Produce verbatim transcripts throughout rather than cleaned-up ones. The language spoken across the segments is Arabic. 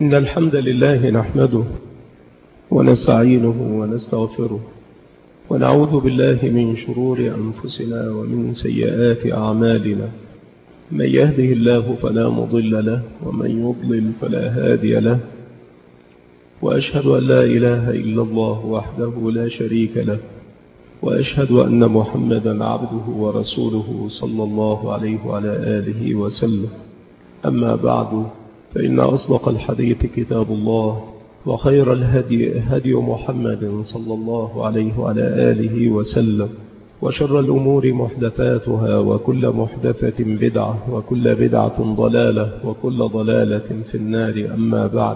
إن الحمد لله نحمده ونستعينه ونستغفره ونعوذ بالله من شرور أنفسنا ومن سيئات أعمالنا. من يهده الله فلا مضل له ومن يضلل فلا هادي له، وأشهد أن لا إله إلا الله وحده لا شريك له، وأشهد أن محمدا عبده ورسوله صلى الله عليه وعلى آله وسلم. أما بعد، فإن أصدق الحديث كتاب الله، وخير الهدي هدي محمد صلى الله عليه وعلى آله وسلم، وشر الأمور محدثاتها، وكل محدثة بدعة، وكل بدعة ضلالة، وكل ضلالة في النار. أما بعد،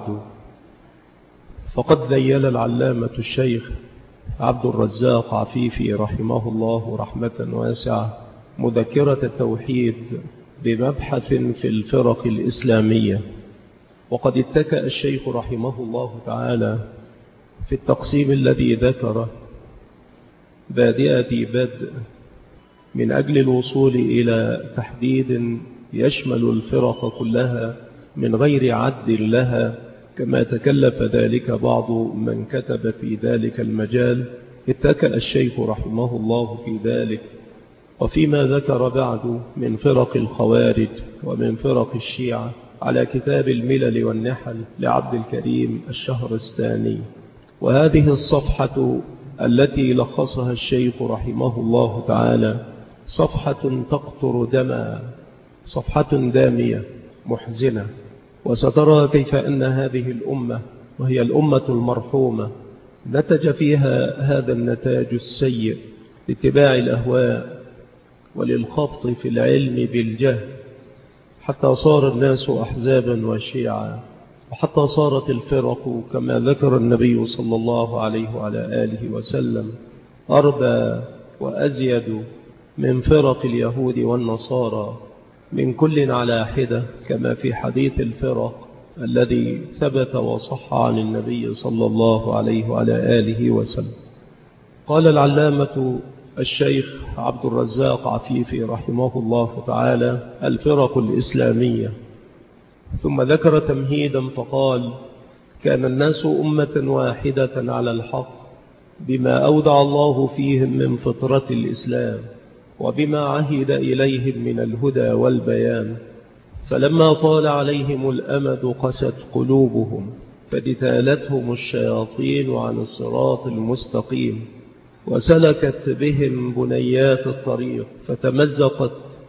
فقد ذيل العلامة الشيخ عبد الرزاق عفيفي رحمه الله رحمة واسعة مذكرة التوحيد بمبحث في الفرق الإسلامية. وقد اتكأ الشيخ رحمه الله تعالى في التقسيم الذي ذكره بادئة بدء من أجل الوصول إلى تحديد يشمل الفرق كلها من غير عد لها، كما تكلف ذلك بعض من كتب في ذلك المجال. اتكأ الشيخ رحمه الله في ذلك، وفيما ذكر بعد من فرق الخوارج ومن فرق الشيعة على كتاب الملل والنحل لعبد الكريم الشهرستاني. وهذه الصفحة التي لخصها الشيخ رحمه الله تعالى صفحة تقطر دما، صفحة دامية محزنة. وسترى كيف أن هذه الأمة، وهي الأمة المرحومة، نتج فيها هذا النتاج السيء لاتباع الأهواء وللخبط في العلم بالجهل، حتى صار الناس أحزابا وشيعا، وحتى صارت الفرق كما ذكر النبي صلى الله عليه وعلى آله وسلم أربى وأزيد من فرق اليهود والنصارى، من كل على حدة، كما في حديث الفرق الذي ثبت وصح عن النبي صلى الله عليه وعلى آله وسلم. قال العلامة الشيخ عبد الرزاق عفيفي رحمه الله تعالى: الفرق الإسلامية. ثم ذكر تمهيدا فقال: كان الناس أمة واحدة على الحق بما أودع الله فيهم من فطرة الإسلام، وبما عهد إليهم من الهدى والبيان، فلما طال عليهم الأمد قست قلوبهم، فاجتالتهم الشياطين عن الصراط المستقيم، وسلكت بهم بنيات الطريق، فتمزقت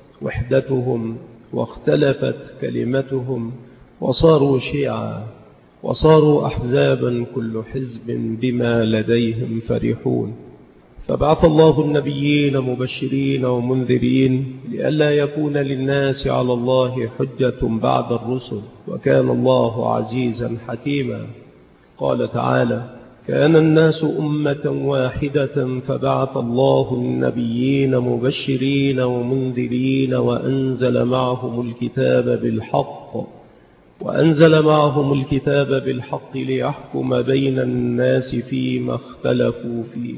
وحدتهم واختلفت كلمتهم، وصاروا شيعا، وصاروا أحزابا، كل حزب بما لديهم فرحون. فبعث الله النبيين مبشرين ومنذرين لئلا يكون للناس على الله حجة بعد الرسل، وكان الله عزيزا حكيما. قال تعالى: كان الناس أمة واحدة فبعث الله النبيين مبشرين ومنذرين وأنزل معهم الكتاب بالحق وأنزل معهم الكتاب بالحق ليحكم بين الناس فيما اختلفوا فيه.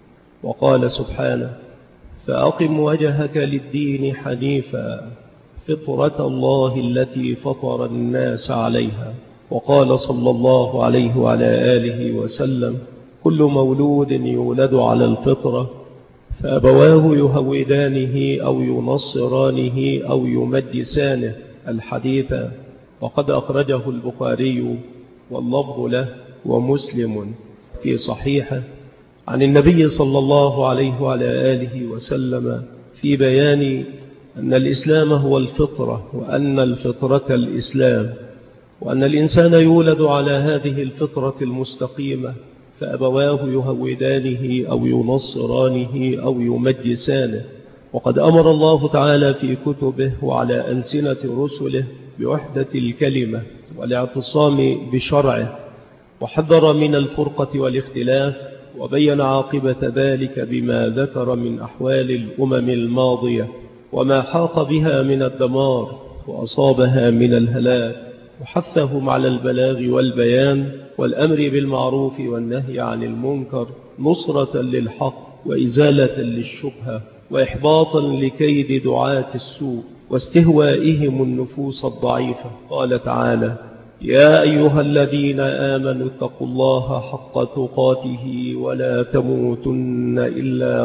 وقال سبحانه: فأقم وجهك للدين حنيفا فطرة الله التي فطر الناس عليها. وقال صلى الله عليه وعلى آله وسلم: كل مولود يولد على الفطرة، فأبواه يهودانه أو ينصرانه أو يمجسانه. الحديث وقد أخرجه البخاري واللفظ له ومسلم في صحيحه عن النبي صلى الله عليه وعلى آله وسلم في بيان أن الإسلام هو الفطرة، وأن الفطرة الإسلام، وأن الإنسان يولد على هذه الفطرة المستقيمة، فأبواه يهودانه أو ينصرانه أو يمجسانه. وقد أمر الله تعالى في كتبه وعلى ألسنة رسله بوحدة الكلمة والاعتصام بشرعه، وحذر من الفرقة والاختلاف، وبين عاقبة ذلك بما ذكر من أحوال الأمم الماضية وما حاق بها من الدمار وأصابها من الهلاك، وحثهم على البلاغ والبيان والأمر بالمعروف والنهي عن المنكر، نصرة للحق وإزالة للشبهة، وإحباطا لكيد دعاة السوء واستهوائهم النفوس الضعيفة. قال تعالى: يا أيها الذين آمنوا اتقوا الله حق تقاته ولا تموتن إلا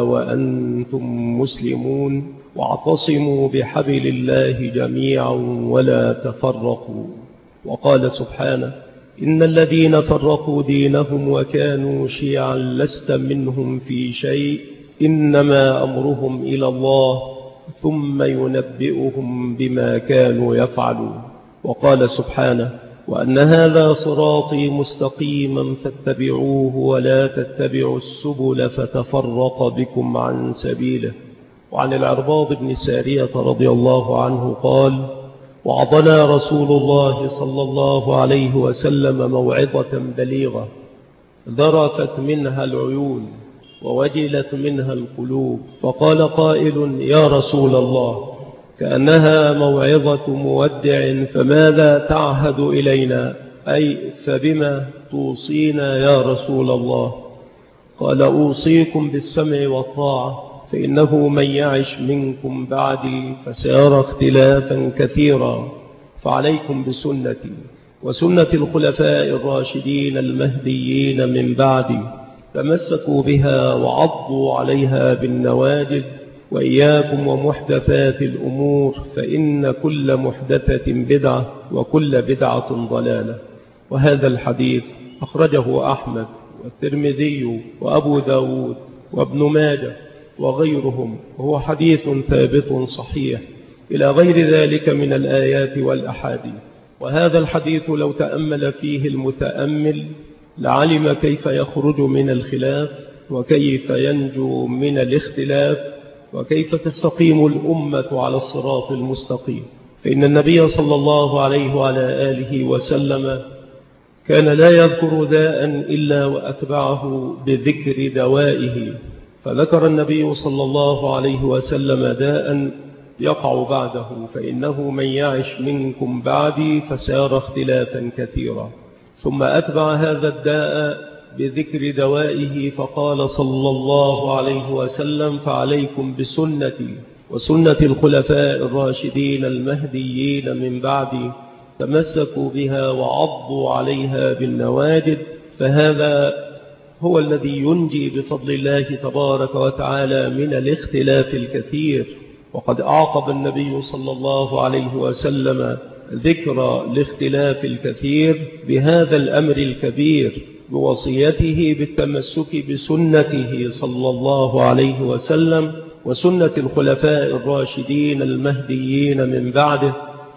وأنتم مسلمون واعتصموا بحبل الله جميعا ولا تفرقوا. وقال سبحانه إن الذين فرقوا دينهم وكانوا شيعا لست منهم في شيء إنما أمرهم إلى الله ثم ينبئهم بما كانوا يفعلون. وقال سبحانه وأن هذا صراطي مستقيما فاتبعوه ولا تتبعوا السبل فتفرق بكم عن سبيله. وعن العرباض بن سارية رضي الله عنه قال وعظنا رسول الله صلى الله عليه وسلم موعظة بليغة ذرفت منها العيون ووجلت منها القلوب، فقال قائل يا رسول الله كأنها موعظة مودع فماذا تعهد إلينا، أي فبما توصينا يا رسول الله؟ قال أوصيكم بالسمع والطاعة فإنه من يعش منكم بعدي فسيرى اختلافا كثيرا، فعليكم بسنتي وسنة الخلفاء الراشدين المهديين من بعدي تمسكوا بها وعضوا عليها بالنواجذ، وإياكم ومحدثات الأمور فإن كل محدثة بدعة وكل بدعة ضلالة. وهذا الحديث أخرجه أحمد والترمذي وأبو داود وابن ماجه وغيرهم، وهو حديث ثابت صحيح إلى غير ذلك من الآيات والأحاديث. وهذا الحديث لو تأمل فيه المتأمل لعلم كيف يخرج من الخلاف وكيف ينجو من الاختلاف وكيف تستقيم الأمة على الصراط المستقيم. فإن النبي صلى الله عليه وعلى آله وسلم كان لا يذكر داء إلا وأتبعه بذكر دوائه، فذكر النبي صلى الله عليه وسلم داء يقع بعده فإنه من يعش منكم بعدي فسيرى اختلافا كثيرا، ثم أتبع هذا الداء بذكر دوائه فقال صلى الله عليه وسلم فعليكم بسنتي وسنة الخلفاء الراشدين المهديين من بعدي تمسكوا بها وعضوا عليها بالنواجذ، فهذا هو الذي ينجي بفضل الله تبارك وتعالى من الاختلاف الكثير. وقد أعقب النبي صلى الله عليه وسلم ذكر الاختلاف الكثير بهذا الأمر الكبير بوصيته بالتمسك بسنته صلى الله عليه وسلم وسنة الخلفاء الراشدين المهديين من بعده.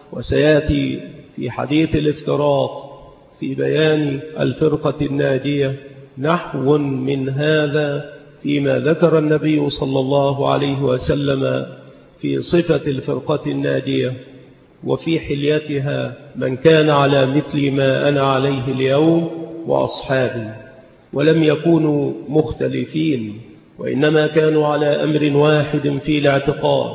وسيأتي في حديث الافتراق في بيان الفرقة الناجية نحو من هذا فيما ذكر النبي صلى الله عليه وسلم في صفة الفرقة الناجية وفي حليتها من كان على مثل ما أنا عليه اليوم وأصحابي، ولم يكونوا مختلفين وإنما كانوا على أمر واحد في الاعتقاد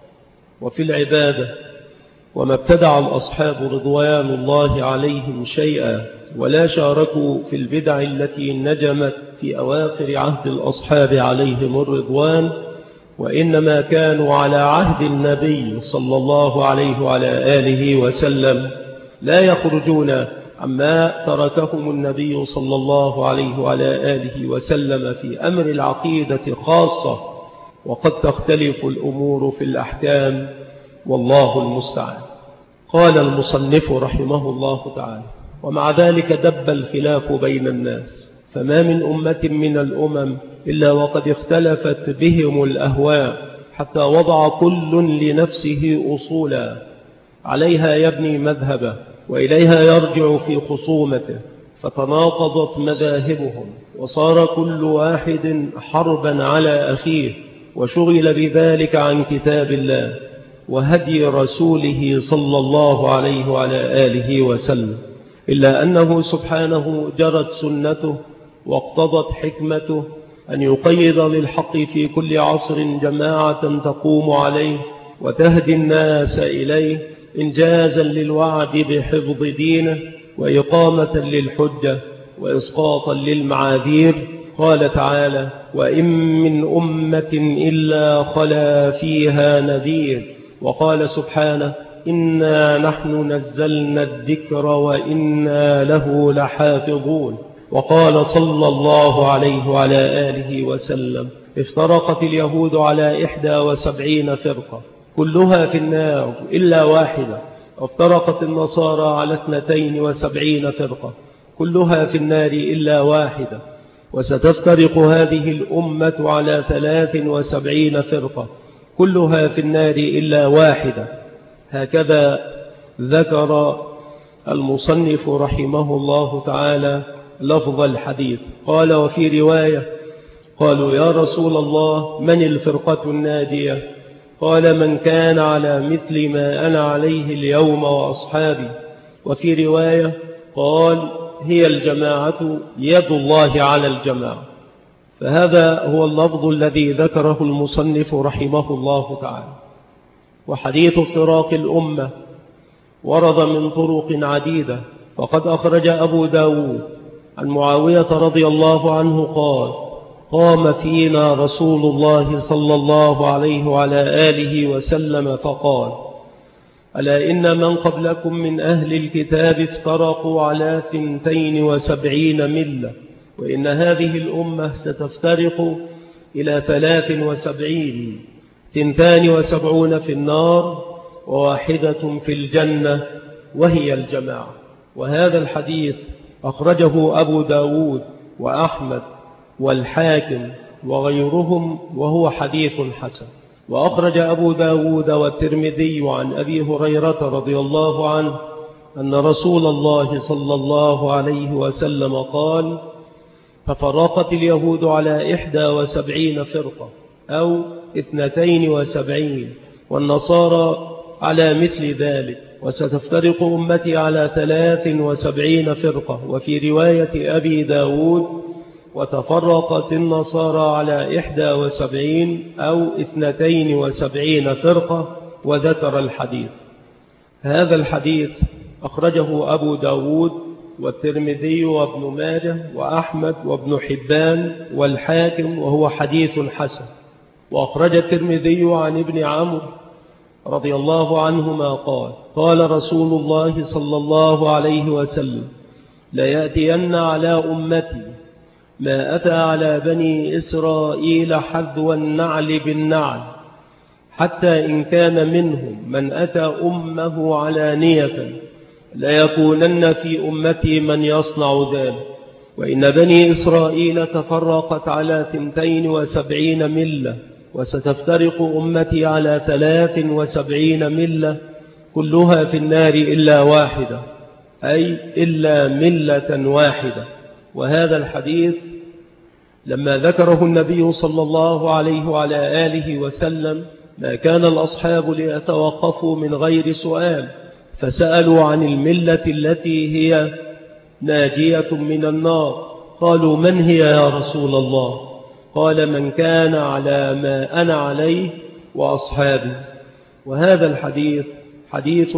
وفي العبادة، وما ابتدع الأصحاب رضوان الله عليهم شيئا ولا شاركوا في البدع التي نجمت في أواخر عهد الأصحاب عليهم الرضوان، وإنما كانوا على عهد النبي صلى الله عليه وعلى آله وسلم لا يخرجون عما تركهم النبي صلى الله عليه وعلى آله وسلم في أمر العقيدة خاصة، وقد تختلف الأمور في الأحكام والله المستعان. قال المصنف رحمه الله تعالى ومع ذلك دب الخلاف بين الناس، فما من أمة من الأمم إلا وقد اختلفت بهم الأهواء حتى وضع كل لنفسه أصولا عليها يبني مذهبه وإليها يرجع في خصومته، فتناقضت مذاهبهم وصار كل واحد حربا على أخيه، وشغل بذلك عن كتاب الله وهدي رسوله صلى الله عليه وعلى آله وسلم، إلا أنه سبحانه جرت سنته واقتضت حكمته أن يقيض للحق في كل عصر جماعة تقوم عليه وتهدي الناس إليه إنجازا للوعد بحفظ دينه وإقامة للحجة وإسقاطا للمعاذير. قال تعالى وإن من أمة إلا خلا فيها نذير. وقال سبحانه إنا نحن نزلنا الذكر وإنا له لحافظون. وقال صلى الله عليه وعلى آله وسلم: افترقت اليهود على إحدى وسبعين فرقة كلها في النار إلا واحدة، وافترقت النصارى على اثنتين وسبعين فرقة كلها في النار إلا واحدة، وستفترق هذه الأمة على ثلاث وسبعين فرقة كلها في النار إلا واحدة. هكذا ذكر المصنف رحمه الله تعالى لفظ الحديث. قال: وفي رواية قالوا: يا رسول الله، من الفرقة الناجية؟ قال: من كان على مثل ما أنا عليه اليوم وأصحابي. وفي رواية قال: هي الجماعة، يد الله على الجماعة. فهذا هو اللفظ الذي ذكره المصنف رحمه الله تعالى. وحديث افتراق الأمة ورد من طرق عديدة، فقد أخرج أبو داود عن معاوية رضي الله عنه قال: قام فينا رسول الله صلى الله عليه وعلى آله وسلم فقال: ألا إن من قبلكم من أهل الكتاب افترقوا على ثنتين وسبعين ملة، وإن هذه الأمة ستفترق إلى ثلاث وسبعين، ثنتان وسبعون في النار وواحدة في الجنة، وهي الجماعة. وهذا الحديث أخرجه أبو داود وأحمد والحاكم وغيرهم، وهو حديث حسن. وأخرج أبو داود والترمذي عن أبي هريرة رضي الله عنه أن رسول الله صلى الله عليه وسلم قال: ففرقت اليهود على إحدى وسبعين فرقة أو اثنتين وسبعين، والنصارى على مثل ذلك، وستفترق أمتي على ثلاث وسبعين فرقة. وفي رواية أبي داود: وتفرقت النصارى على إحدى وسبعين أو اثنتين وسبعين فرقة، وذكر الحديث. هذا الحديث أخرجه أبو داود والترمذي وابن ماجه وأحمد وابن حبان والحاكم، وهو حديث حسن. وأخرج الترمذي عن ابن عمرو رضي الله عنهما قال: قال رسول الله صلى الله عليه وسلم: ليأتين على أمتي ما أتى على بني إسرائيل حذو النعل بالنعل، حتى إن كان منهم من أتى أمه علانية ليكونن في أمتي من يصنع ذلك. وإن بني إسرائيل تفرقت على ثنتين وسبعين ملة، وستفترق أمتي على ثلاث وسبعين ملة كلها في النار إلا واحدة، أي إلا ملة واحدة. وهذا الحديث لما ذكره النبي صلى الله عليه وعلى آله وسلم ما كان الأصحاب ليتوقفوا من غير سؤال، فسألوا عن الملة التي هي ناجية من النار. قالوا: من هي يا رسول الله؟ قال: من كان على ما أنا عليه وأصحابي. وهذا الحديث حديث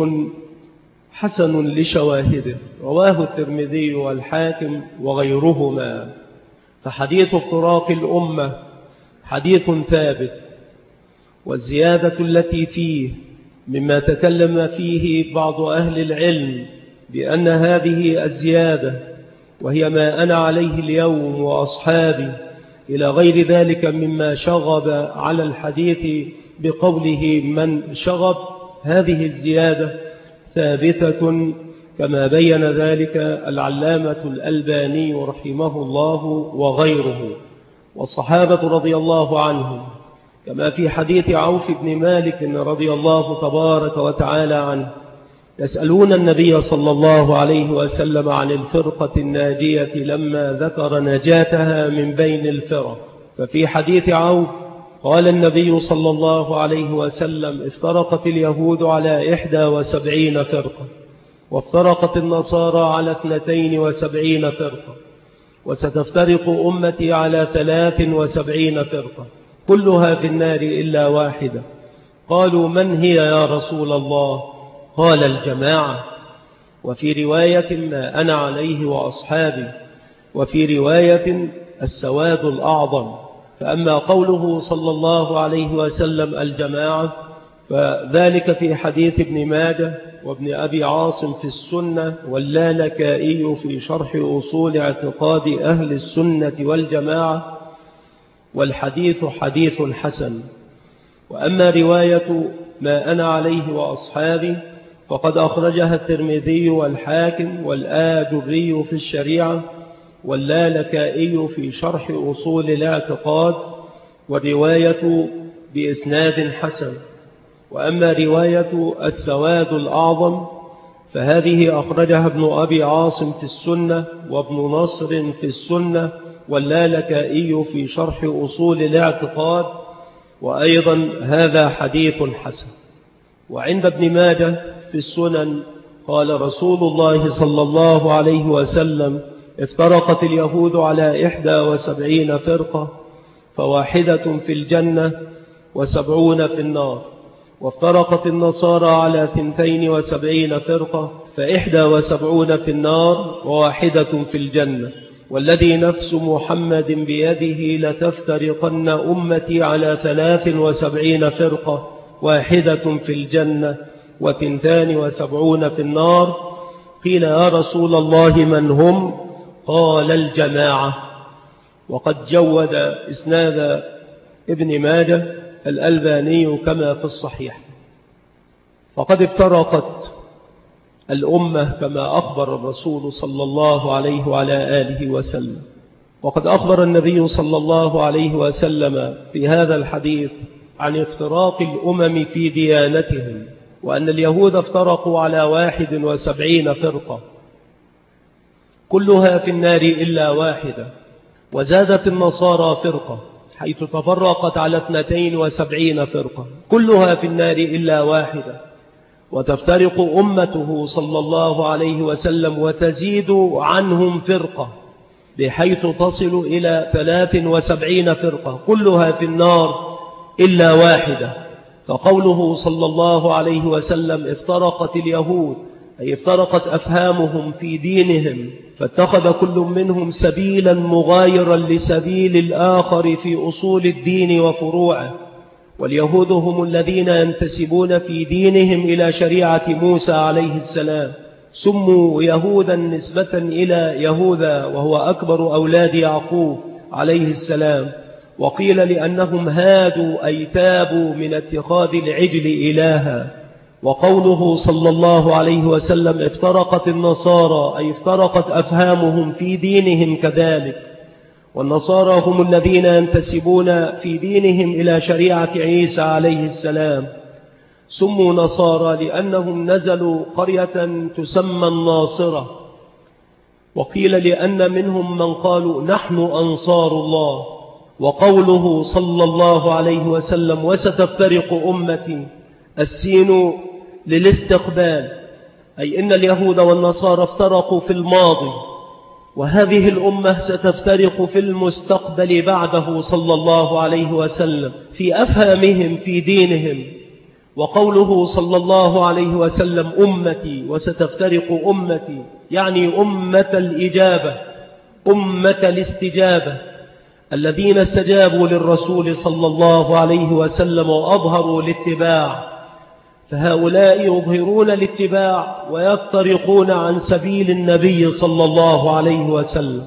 حسن لشواهده، رواه الترمذي والحاكم وغيرهما. فحديث افتراق الأمة حديث ثابت، والزيادة التي فيه مما تكلم فيه بعض أهل العلم بأن هذه الزيادة وهي ما أنا عليه اليوم وأصحابي إلى غير ذلك مما شغب على الحديث بقوله من شغب، هذه الزيادة ثابتة كما بين ذلك العلامة الألباني رحمه الله وغيره والصحابة رضي الله عنهم، كما في حديث عوف بن مالك رضي الله تبارك وتعالى عنه: يسألون النبي صلى الله عليه وسلم عن الفرقة الناجية لما ذكر نجاتها من بين الفرق. ففي حديث عوف قال النبي صلى الله عليه وسلم: افترقت اليهود على إحدى وسبعين فرقة، وافترقت النصارى على اثنتين وسبعين فرقة، وستفترق أمتي على ثلاث وسبعين فرقة كلها في النار إلا واحدة. قالوا: من هي يا رسول الله؟ قال: الجماعة. وفي رواية: ما أنا عليه وأصحابي. وفي رواية: السواد الأعظم. فأما قوله صلى الله عليه وسلم الجماعة فذلك في حديث ابن ماجه وابن أبي عاصم في السنة واللالكائي في شرح أصول اعتقاد أهل السنة والجماعة، والحديث حديث حسن. وأما رواية ما أنا عليه وأصحابي فقد أخرجها الترمذي والحاكم والآجري في الشريعة واللالكائي في شرح أصول الاعتقاد، والرواية بإسناد حسن. وأما رواية السواد الأعظم فهذه أخرجها ابن أبي عاصم في السنة وابن نصر في السنة واللالكائي في شرح أصول الاعتقاد، وأيضا هذا حديث حسن. وعند ابن ماجه في السنن قال رسول الله صلى الله عليه وسلم: افترقت اليهود على إحدى وسبعين فرقة، فواحدة في الجنة وسبعون في النار. وافترقت النصارى على ثنتين وسبعين فرقة، فإحدى وسبعون في النار وواحدة في الجنة. والذي نفس محمد بيده لتفترقن أمتي على ثلاث وسبعين فرقة، واحدة في الجنة وثنتان وسبعون في النار. قيل يا رسول الله من هم؟ قال الجماعة. وقد جود إسناد ابن ماجه الألباني كما في الصحيح. فقد افترقت الأمة كما أخبر الرسول صلى الله عليه وعلى آله وسلم. وقد أخبر النبي صلى الله عليه وسلم في هذا الحديث عن افتراق الأمم في ديانتهم، وأن اليهود افترقوا على واحد وسبعين فرقة كلها في النار إلا واحدة. وزادت النصارى فرقة حيث تفرقت على اثنتين وسبعين فرقة كلها في النار إلا واحدة. وتفترق أمته صلى الله عليه وسلم وتزيد عنهم فرقة بحيث تصل إلى ثلاث وسبعين فرقة كلها في النار إلا واحدة. فقوله صلى الله عليه وسلم افترقت اليهود أي افترقت أفهامهم في دينهم، فاتخذ كل منهم سبيلا مغايرا لسبيل الآخر في أصول الدين وفروعه. واليهود هم الذين ينتسبون في دينهم إلى شريعة موسى عليه السلام، سموا يهودا نسبة إلى يهوذا وهو أكبر أولاد يعقوب عليه السلام. وقيل لأنهم هادوا أي تابوا من اتخاذ العجل إلها. وقوله صلى الله عليه وسلم افترقت النصارى أي افترقت أفهامهم في دينهم كذلك. والنصارى هم الذين ينتسبون في دينهم إلى شريعة عيسى عليه السلام، سموا نصارى لأنهم نزلوا قرية تسمى الناصرة. وقيل لأن منهم من قالوا نحن أنصار الله. وقوله صلى الله عليه وسلم وستفترق أمتي، السين للاستقبال أي إن اليهود والنصارى افترقوا في الماضي، وهذه الأمة ستفترق في المستقبل بعده صلى الله عليه وسلم في أفهامهم في دينهم. وقوله صلى الله عليه وسلم أمتي وستفترق أمتي يعني أمة الإجابة، أمة الاستجابة، الذين استجابوا للرسول صلى الله عليه وسلم وأظهروا الاتباع. فهؤلاء يظهرون الاتباع ويفترقون عن سبيل النبي صلى الله عليه وسلم.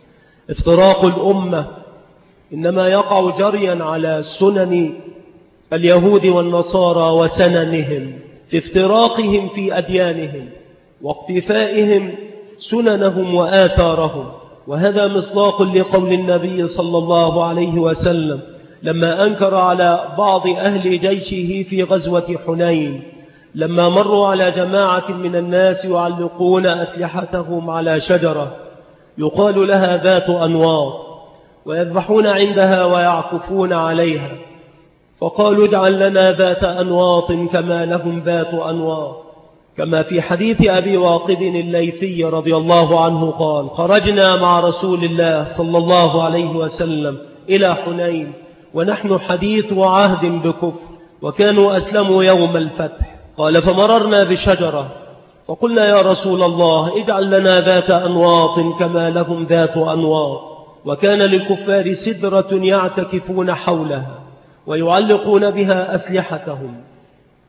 افتراق الأمة إنما يقع جريا على سنن اليهود والنصارى وسننهم في افتراقهم في أديانهم واقتفائهم سننهم وآثارهم. وهذا مصداق لقول النبي صلى الله عليه وسلم لما أنكر على بعض أهل جيشه في غزوة حنين لما مروا على جماعة من الناس يعلقون أسلحتهم على شجرة يقال لها ذات أنواط، ويذبحون عندها ويعكفون عليها، فقالوا اجعل لنا ذات أنواط كما لهم ذات أنواط. كما في حديث أبي واقد الليثي رضي الله عنه قال خرجنا مع رسول الله صلى الله عليه وسلم إلى حنين ونحن حديث عهد بكفر، وكانوا أسلموا يوم الفتح. قال فمررنا بشجرة فقلنا يا رسول الله اجعل لنا ذات أنواط كما لهم ذات أنواط. وكان للكفار سدرة يعتكفون حولها ويعلقون بها أسلحتهم،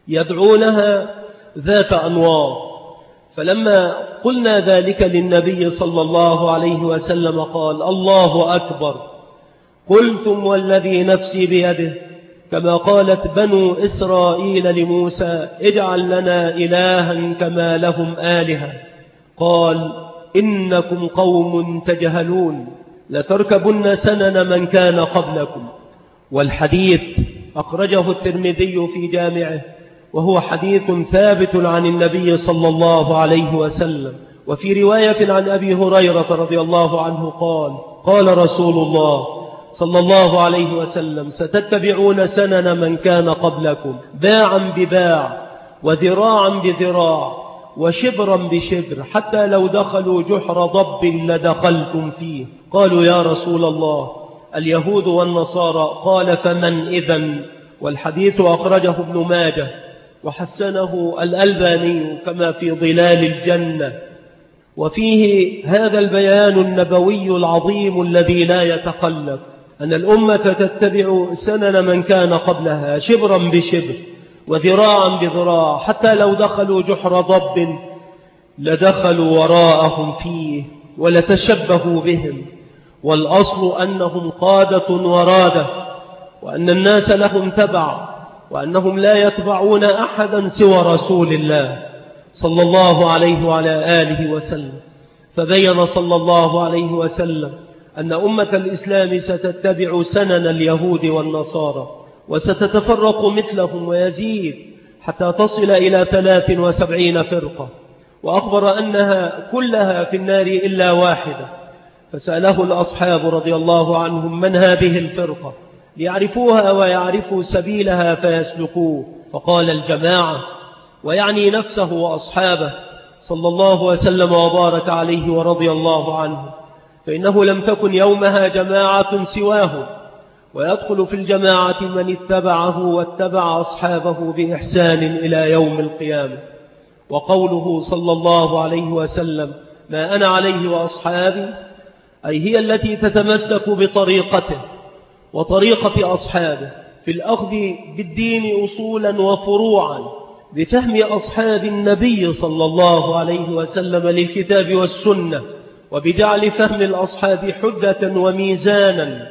يدعونها ذات أنوار. فلما قلنا ذلك للنبي صلى الله عليه وسلم قال: الله أكبر. قلتم والذي نفسي بيده، كما قالت بنو إسرائيل لموسى: اجعل لنا إلها كما لهم آلهة. قال: إنكم قوم تجهلون، لتركبن سنن من كان قبلكم. والحديث أخرجه الترمذي في جامعه، وهو حديث ثابت عن النبي صلى الله عليه وسلم. وفي رواية عن أبي هريرة رضي الله عنه قال: قال رسول الله صلى الله عليه وسلم: ستتبعون سنن من كان قبلكم، باعا بباع، وذراعا بذراع، وشبرا بشبر، حتى لو دخلوا جحر ضب لدخلتم فيه. قالوا: يا رسول الله، اليهود والنصارى. قال: فمن إذن؟ والحديث أخرجه ابن ماجه وحسنه الألباني كما في ظلال الجنة. وفيه هذا البيان النبوي العظيم الذي لا يتخلف، أن الأمة تتبع سنن من كان قبلها شبرا بشبر وذراعا بذراع، حتى لو دخلوا جحر ضب لدخلوا وراءهم فيه ولتشبهوا بهم. والأصل أنهم قادة ورادة، وأن الناس لهم تبع، وأنهم لا يتبعون أحدا سوى رسول الله صلى الله عليه وعلى آله وسلم. فبين صلى الله عليه وسلم أن أمة الإسلام ستتبع سنن اليهود والنصارى، وستتفرق مثلهم ويزيد حتى تصل إلى ثلاث وسبعين فرقة، وأخبر أنها كلها في النار إلا واحدة. فسأله الأصحاب رضي الله عنهم: من هذه الفرقة؟ ليعرفوها ويعرفوا سبيلها فيسلكوه. فقال: الجماعة، ويعني نفسه وأصحابه صلى الله وسلم وبارك عليه ورضي الله عنه، فإنه لم تكن يومها جماعة سواه، ويدخل في الجماعة من اتبعه واتبع أصحابه بإحسان إلى يوم القيامة. وقوله صلى الله عليه وسلم: ما أنا عليه وأصحابي، أي هي التي تتمسك بطريقته وطريقة أصحابه في الأخذ بالدين أصولا وفروعا، بفهم أصحاب النبي صلى الله عليه وسلم للكتاب والسنة، وبجعل فهم الأصحاب حجة وميزانا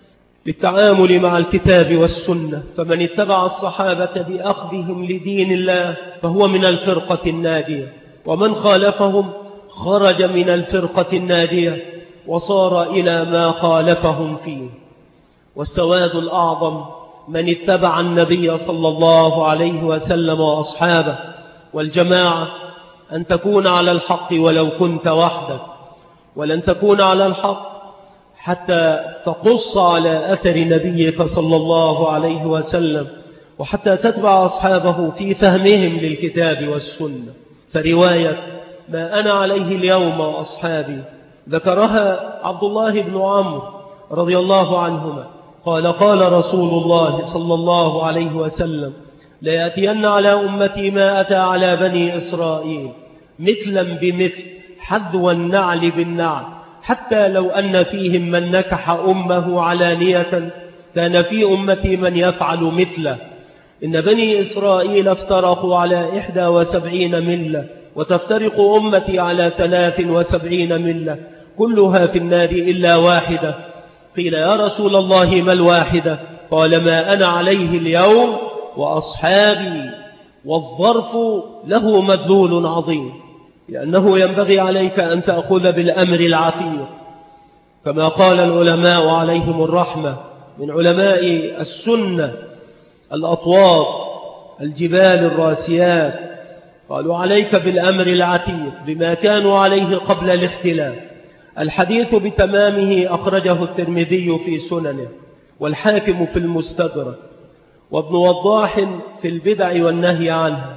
للتعامل مع الكتاب والسنة. فمن اتبع الصحابة بأخذهم لدين الله فهو من الفرقة الناجية، ومن خالفهم خرج من الفرقة الناجية وصار إلى ما خالفهم فيه. والسواد الأعظم من اتبع النبي صلى الله عليه وسلم وأصحابه. والجماعة أن تكون على الحق ولو كنت وحدك، ولن تكون على الحق حتى تقص على أثر نبيك صلى الله عليه وسلم، وحتى تتبع أصحابه في فهمهم للكتاب والسنة. فرواية ما أنا عليه اليوم وأصحابي ذكرها عبد الله بن عمرو رضي الله عنهما قال: قال رسول الله صلى الله عليه وسلم: ليأتين على أمتي ما أتى على بني إسرائيل، مثلا بمثل، حذو النعل بالنعل، حتى لو أن فيهم من نكح أمه علانية كان في أمتي من يفعل مثله. إن بني إسرائيل افترقوا على إحدى وسبعين ملة، وتفترق أمتي على ثلاث وسبعين ملة، كلها في النار إلا واحدة. قيل: يا رسول الله ما الواحدة؟ قال: ما أنا عليه اليوم وأصحابي. والظرف له مدلول عظيم، لأنه ينبغي عليك أن تأخذ بالأمر العتيق، كما قال العلماء عليهم الرحمة من علماء السنة الأطواب الجبال الراسيات، قالوا: عليك بالأمر العتيق بما كانوا عليه قبل الاختلاف. الحديث بتمامه أخرجه الترمذي في سننه، والحاكم في المستدرك، وابن وضاح في البدع والنهي عنها،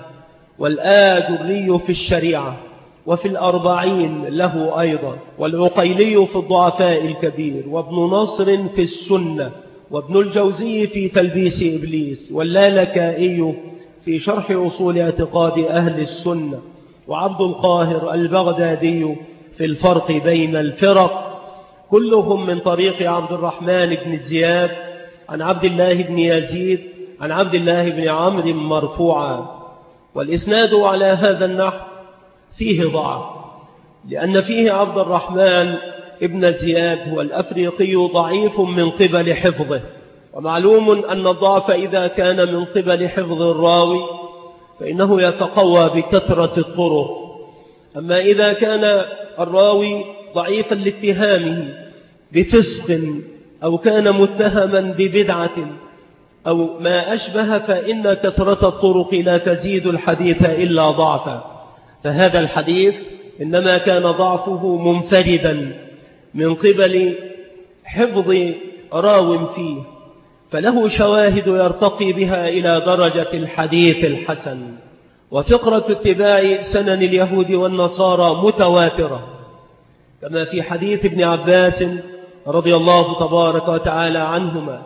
والآجري في الشريعة، وفي الأربعين له أيضا، والعقيلي في الضعفاء الكبير، وابن نصر في السنة، وابن الجوزي في تلبيس إبليس، واللالكائي في شرح أصول اعتقاد أهل السنة، وعبد القاهر البغدادي في الفرق بين الفرق، كلهم من طريق عبد الرحمن بن زياد عن عبد الله بن يزيد عن عبد الله بن عمرو مرفوعا، والإسناد على هذا النحو فيه ضعف، لأن فيه عبد الرحمن ابن زياد هو الأفريقي ضعيف من قبل حفظه، ومعلوم أن الضعف إذا كان من قبل حفظ الراوي فإنه يتقوى بكثرة الطرق. أما إذا كان الراوي ضعيفا لاتهامه بفسق أو كان متهما ببدعة أو ما أشبه، فإن كثرة الطرق لا تزيد الحديث إلا ضعفا. فهذا الحديث إنما كان ضعفه منفردا من قبل حفظ راو فيه، فله شواهد يرتقي بها إلى درجة الحديث الحسن. وفقرة اتباع سنن اليهود والنصارى متواترة، كما في حديث ابن عباس رضي الله تبارك وتعالى عنهما،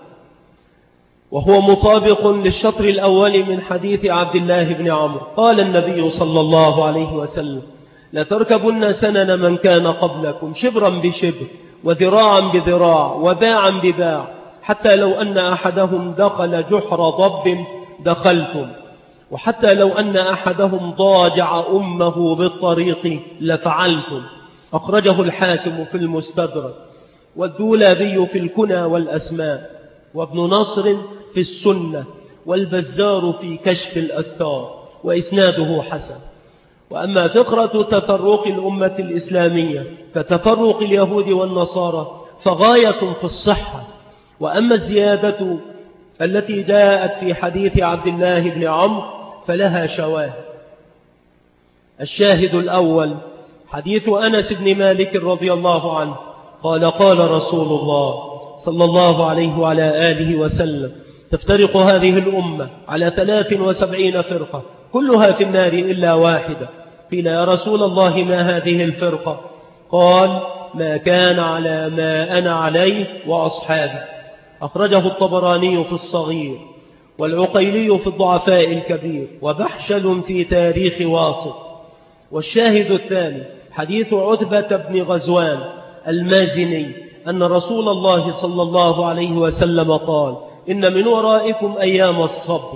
وهو مطابق للشطر الأول من حديث عبد الله بن عمرو. قال النبي صلى الله عليه وسلم: لتركبن سنن من كان قبلكم شبرا بشبر وذراعا بذراع وباعا بباع، حتى لو أن أحدهم دخل جحر ضب دخلتم، وحتى لو أن أحدهم ضاجع أمه بالطريق لفعلتم. أخرجه الحاكم في المستدرك، والدولابي في الكنى والأسماء، وابن نصر في السنة، والبزار في كشف الأستار، وإسناده حسن. وأما فقرة تفرق الأمة الإسلامية كتفرق اليهود والنصارى فغاية في الصحة. وأما الزيادة التي جاءت في حديث عبد الله بن عمرو فلها شواهد. الشاهد الأول حديث أنس بن مالك رضي الله عنه قال: قال رسول الله صلى الله عليه وعلى آله وسلم: تفترق هذه الأمة على ثلاث وسبعين فرقة كلها في النار إلا واحدة. قيل: يا رسول الله ما هذه الفرقة؟ قال: ما كان على ما أنا عليه وأصحابي. أخرجه الطبراني في الصغير، والعقيلي في الضعفاء الكبير، وبحشل في تاريخ واسط. والشاهد الثاني حديث عتبة بن غزوان المازني أن رسول الله صلى الله عليه وسلم قال: إن من ورائكم أيام الصبر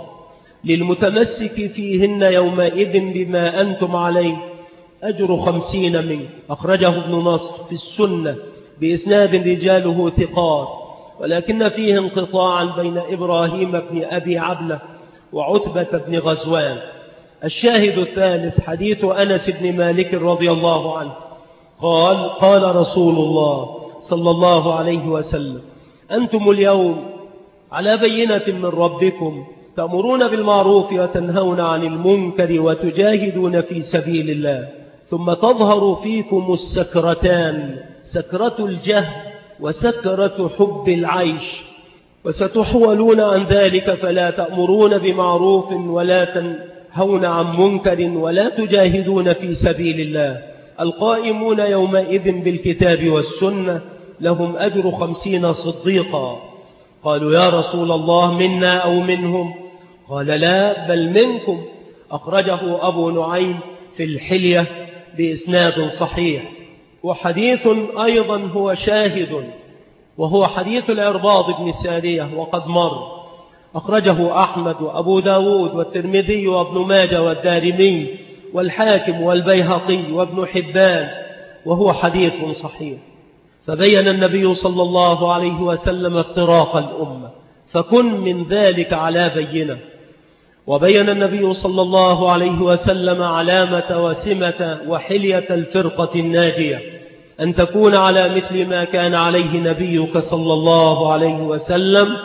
للمتمسك فيهن يومئذ بما أنتم عليه أجر خمسين منه. أخرجه ابن نصر في السنة بإسناد رجاله ثقات، ولكن فيه انقطاعا بين إبراهيم بن أبي عبلة وعتبة بن غزوان. الشاهد الثالث حديث أنس بن مالك رضي الله عنه قال: قال رسول الله صلى الله عليه وسلم: أنتم اليوم على بينة من ربكم، تأمرون بالمعروف وتنهون عن المنكر وتجاهدون في سبيل الله، ثم تظهر فيكم السكرتان، سكرة الجهل وسكرة حب العيش، وستحولون عن ذلك فلا تأمرون بمعروف ولا تنهون عن منكر ولا تجاهدون في سبيل الله. القائمون يومئذ بالكتاب والسنة لهم أجر خمسين صديقا. قالوا: يا رسول الله منا أو منهم؟ قال: لا، بل منكم. أخرجه أبو نعيم في الحلية بإسناد صحيح. وحديث أيضا هو شاهد، وهو حديث العرباض بن سارية وقد مر. أخرجه أحمد وأبو داود والترمذي وابن ماجه والدارمي والحاكم والبيهقي وابن حبان، وهو حديث صحيح. فبين النبي صلى الله عليه وسلم افتراق الأمة، فكن من ذلك على بينة. وبين النبي صلى الله عليه وسلم علامة وسمة وحلية الفرقة الناجية، أن تكون على مثل ما كان عليه نبيك صلى الله عليه وسلم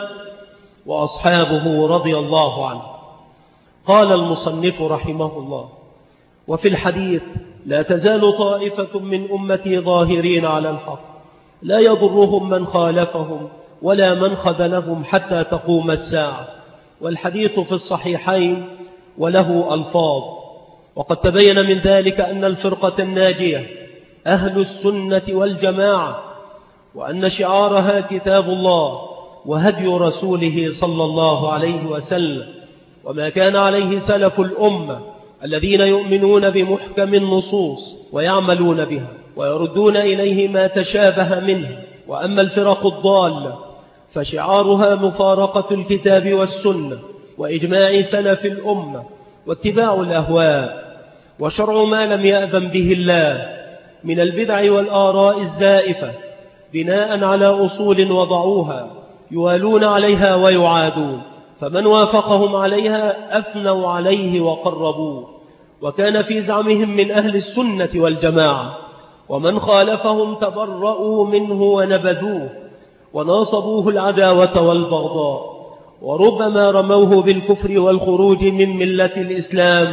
وأصحابه رضي الله عنه. قال المصنف رحمه الله: وفي الحديث: لا تزال طائفة من أمتي ظاهرين على الحق، لا يضرهم من خالفهم ولا من خذلهم حتى تقوم الساعة. والحديث في الصحيحين وله ألفاظ. وقد تبين من ذلك أن الفرقة الناجية أهل السنة والجماعة، وأن شعارها كتاب الله وهدي رسوله صلى الله عليه وسلم، وما كان عليه سلف الأمة الذين يؤمنون بمحكم النصوص ويعملون بها ويردون إليه ما تشابه منه. وأما الفرق الضالة فشعارها مفارقة الكتاب والسنة وإجماع سلف الأمة واتباع الأهواء وشرع ما لم يأذن به الله من البدع والآراء الزائفة بناء على أصول وضعوها يوالون عليها ويعادون، فمن وافقهم عليها أثنوا عليه وقربوه، وكان في زعمهم من أهل السنة والجماعة، ومن خالفهم تبرؤوا منه ونبذوه وناصبوه العداوة والبغضاء، وربما رموه بالكفر والخروج من ملة الإسلام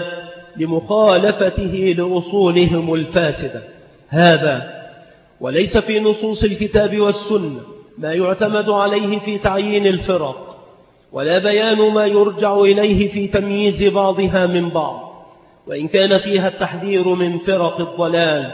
لمخالفته لأصولهم الفاسدة. هذا وليس في نصوص الكتاب والسنة ما يعتمد عليه في تعيين الفرق، ولا بيان ما يرجع إليه في تمييز بعضها من بعض، وإن كان فيها التحذير من فرق الضلال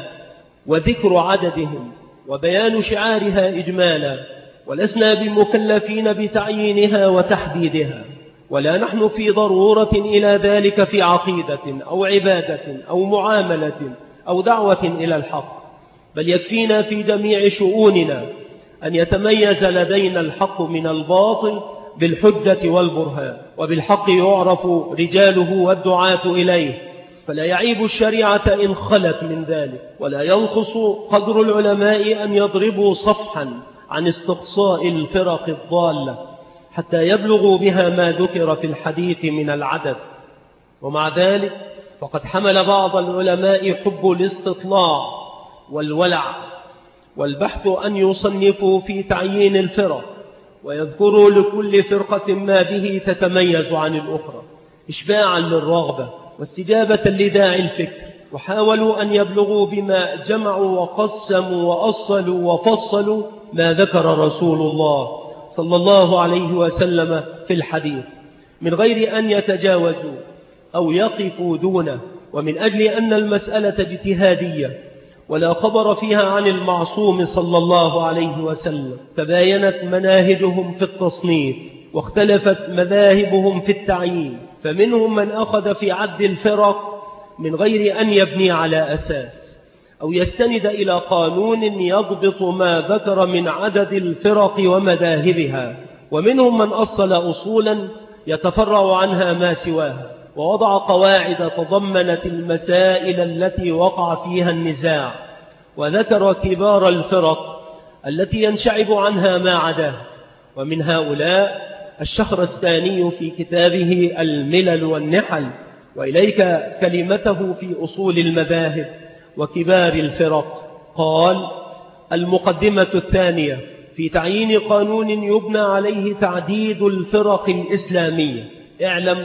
وذكر عددهم وبيان شعارها إجمالا، ولسنا بمكلفين بتعيينها وتحديدها، ولا نحن في ضرورة إلى ذلك في عقيدة أو عبادة أو معاملة أو دعوة إلى الحق، بل يكفينا في جميع شؤوننا أن يتميز لدينا الحق من الباطل بالحجة والبرهان، وبالحق يعرف رجاله والدعاة إليه، فلا يعيب الشريعة إن خلت من ذلك، ولا ينقص قدر العلماء أن يضربوا صفحا عن استقصاء الفرق الضالة حتى يبلغوا بها ما ذكر في الحديث من العدد. ومع ذلك فقد حمل بعض العلماء حب الاستطلاع والولع والبحث أن يصنفوا في تعيين الفرق، ويذكروا لكل فرقة ما به تتميز عن الأخرى إشباعا للرغبة واستجابة لداعي الفكر، وحاولوا أن يبلغوا بما جمعوا وقسموا وأصلوا وفصلوا ما ذكر رسول الله صلى الله عليه وسلم في الحديث، من غير أن يتجاوزوا أو يقفوا دونه، ومن أجل أن المسألة اجتهادية ولا خبر فيها عن المعصوم صلى الله عليه وسلم، تباينت مناهجهم في التصنيف واختلفت مذاهبهم في التعيين، فمنهم من أخذ في عد الفرق من غير أن يبني على أساس أو يستند إلى قانون يضبط ما ذكر من عدد الفرق ومذاهبها، ومنهم من أصل أصولا يتفرع عنها ما سواها، ووضع قواعد تضمنت المسائل التي وقع فيها النزاع، وذكر كبار الفرق التي ينشعب عنها ما عداه. ومن هؤلاء الشهرستاني في كتابه الملل والنحل، وإليك كلمته في أصول المذاهب وكبار الفرق، قال: المقدمة الثانية في تعيين قانون يبنى عليه تعديد الفرق الإسلامية. اعلم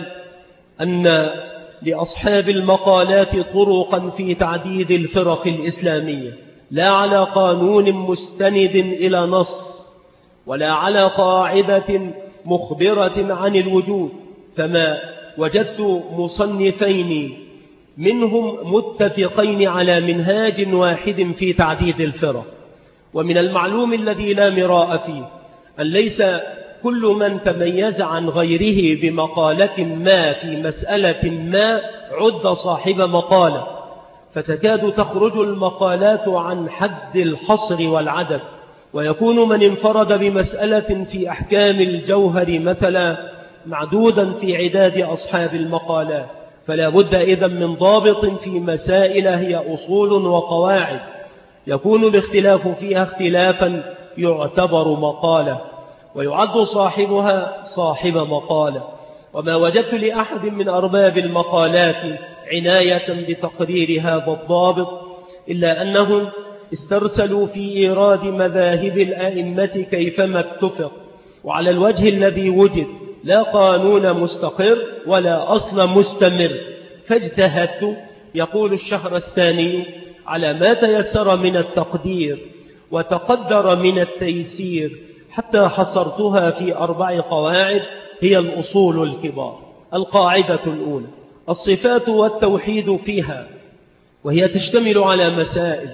أن لأصحاب المقالات طرقا في تعديد الفرق الإسلامية، لا على قانون مستند إلى نص ولا على قاعدة مخبرة عن الوجود، فما وجدت مصنفين منهم متفقين على منهاج واحد في تعديد الفرق. ومن المعلوم الذي لا مراء فيه أن ليس كل من تميز عن غيره بمقالة ما في مسألة ما عد صاحب مقالة، فتكاد تخرج المقالات عن حد الحصر والعدد، ويكون من انفرد بمسألة في أحكام الجوهر مثلا معدودا في عداد أصحاب المقالات. فلا بد إذن من ضابط في مسائل هي أصول وقواعد يكون الاختلاف فيها اختلافا يعتبر مقالة، ويعد صاحبها صاحب مقالة. وما وجدت لأحد من أرباب المقالات عناية بتقرير هذا الضابط إلا أنهم استرسلوا في إيراد مذاهب الآئمة كيفما اتفق وعلى الوجه الذي وجد، لا قانون مستقر ولا أصل مستمر، فاجتهدت، يقول الشهرستاني، على ما تيسر من التقدير وتقدر من التيسير، حتى حصرتها في أربع قواعد هي الأصول الكبار. القاعدة الأولى: الصفات والتوحيد فيها، وهي تشتمل على مسائل،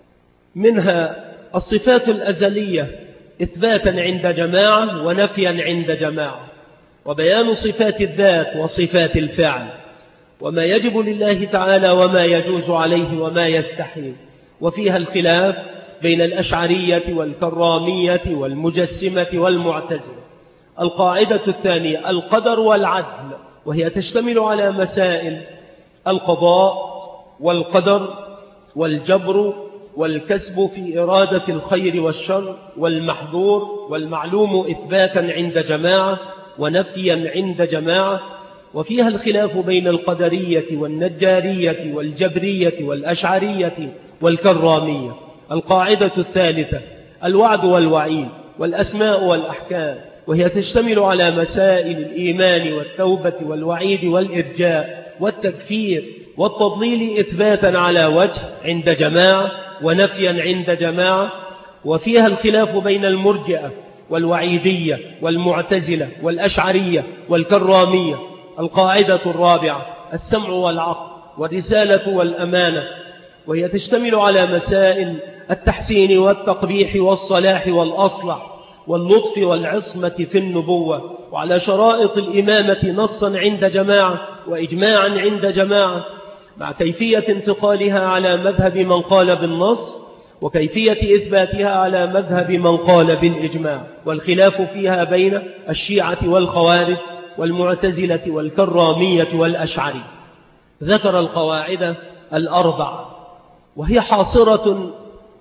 منها الصفات الأزلية إثباتا عند جماعة ونفيا عند جماعة، وبيان صفات الذات وصفات الفعل، وما يجب لله تعالى وما يجوز عليه وما يستحيل، وفيها الخلاف بين الأشعرية والكرامية والمجسمة والمعتزلة. القاعدة الثانية القدر والعدل، وهي تشتمل على مسائل القضاء والقدر والجبر والكسب في إرادة الخير والشر والمحظور والمعلوم إثباتا عند جماعة ونفيا عند جماعة. وفيها الخلاف بين القدرية والنجارية والجبرية والأشعرية والكرامية. القاعدة الثالثة الوعد والوعيد والأسماء والأحكام، وهي تشتمل على مسائل الإيمان والتوبة والوعيد والإرجاء والتكفير والتضليل إثباتا على وجه عند جماعة ونفيا عند جماعة. وفيها الخلاف بين المرجئة والوعيدية والمعتزلة والأشعرية والكرامية. القاعدة الرابعة السمع والعقل والرسالة والأمانة، وهي تشتمل على مسائل التحسين والتقبيح والصلاح والأصلح واللطف والعصمة في النبوة، وعلى شرائط الإمامة نصا عند جماعة وإجماعا عند جماعة، مع كيفية انتقالها على مذهب من قال بالنص وكيفية إثباتها على مذهب من قال بالإجماع. والخلاف فيها بين الشيعة والخوارج والمعتزلة والكرامية والأشعري. ذكر القواعد الأربع، وهي حاصرة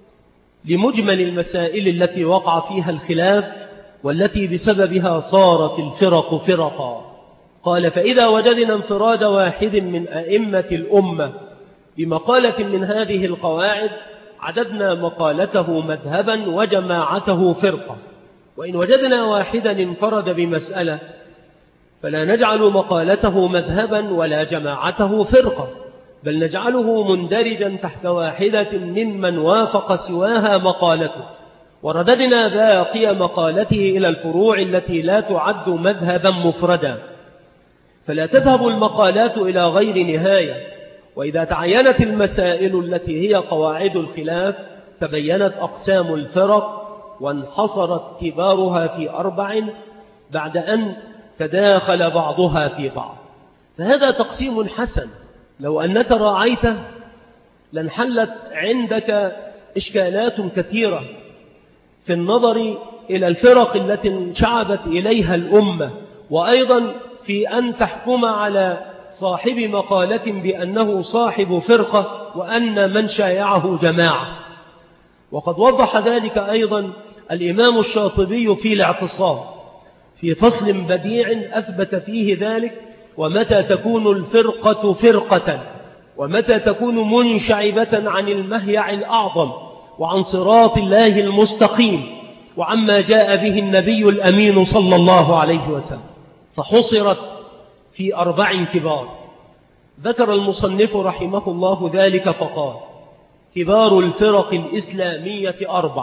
لمجمل المسائل التي وقع فيها الخلاف والتي بسببها صارت الفرق فرقا. قال: فإذا وجدنا انفراد واحد من أئمة الأمة بمقالة من هذه القواعد عددنا مقالته مذهبا وجماعته فرقة، وإن وجدنا واحدا انفرد بمسألة فلا نجعل مقالته مذهبا ولا جماعته فرقة، بل نجعله مندرجا تحت واحدة ممن وافق سواها مقالته، ورددنا باقي مقالته إلى الفروع التي لا تعد مذهبا مفردا، فلا تذهب المقالات إلى غير نهاية. وإذا تعينت المسائل التي هي قواعد الخلاف تبينت أقسام الفرق وانحصرت كبارها في أربع بعد أن تداخل بعضها في بعض. فهذا تقسيم حسن، لو أنك راعيته لانحلت عندك إشكالات كثيرة في النظر إلى الفرق التي انشعبت إليها الأمة، وأيضا في أن تحكم على صاحب مقالة بأنه صاحب فرقة وأن من شايعه جماعة. وقد وضح ذلك أيضا الإمام الشاطبي في الاعتصام في فصل بديع أثبت فيه ذلك: ومتى تكون الفرقة فرقة، ومتى تكون منشعبة عن المهيع الأعظم وعن صراط الله المستقيم وعما جاء به النبي الأمين صلى الله عليه وسلم. فحصرت في أربع كبار. ذكر المصنف رحمه الله ذلك فقال: كبار الفرق الإسلامية أربع: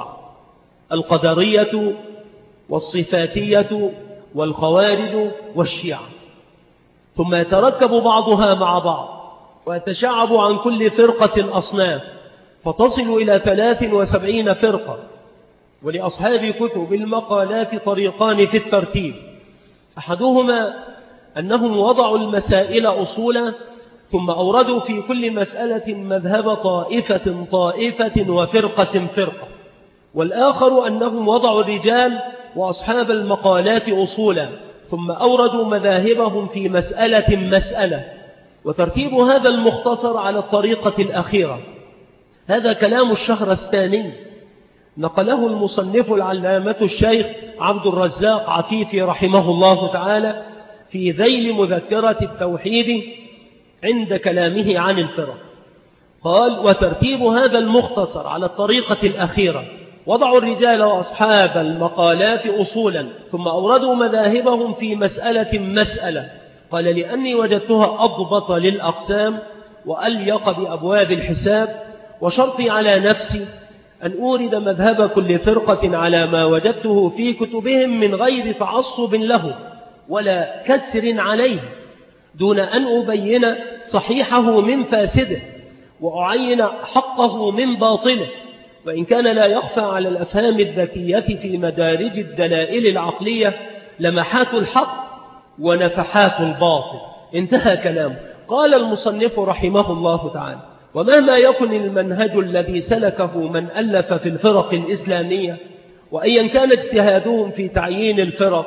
القدرية والصفاتية والخوارج والشيعة. ثم يتركب بعضها مع بعض ويتشعب عن كل فرقة أصناف، فتصل إلى ثلاث وسبعين فرقة. ولأصحاب كتب المقالات طريقان في الترتيب: أحدهما أنهم وضعوا المسائل أصولا ثم أوردوا في كل مسألة مذهب طائفة طائفة وفرقة فرقة، والآخر أنهم وضعوا الرجال وأصحاب المقالات أصولا ثم أوردوا مذاهبهم في مسألة مسألة. وترتيب هذا المختصر على الطريقة الأخيرة. هذا كلام الشهرستاني نقله المصنف العلامة الشيخ عبد الرزاق عفيفي رحمه الله تعالى في ذيل مذكرة التوحيد عند كلامه عن الفرق. قال: وترتيب هذا المختصر على الطريقة الأخيرة: وضعوا الرجال وأصحاب المقالات أصولا ثم أوردوا مذاهبهم في مسألة مسألة. قال: لأني وجدتها أضبط للأقسام وأليق بأبواب الحساب، وشرطي على نفسي أن أورد مذهب كل فرقة على ما وجدته في كتبهم من غير تعصب له ولا كسر عليه، دون أن أبين صحيحه من فاسده وأعين حقه من باطله، وإن كان لا يخفى على الأفهام الذكية في مدارج الدلائل العقلية لمحات الحق ونفحات الباطل. انتهى كلامه. قال المصنف رحمه الله تعالى: ومهما يكن المنهج الذي سلكه من ألف في الفرق الإسلامية، وأيا كان اجتهادهم في تعيين الفرق،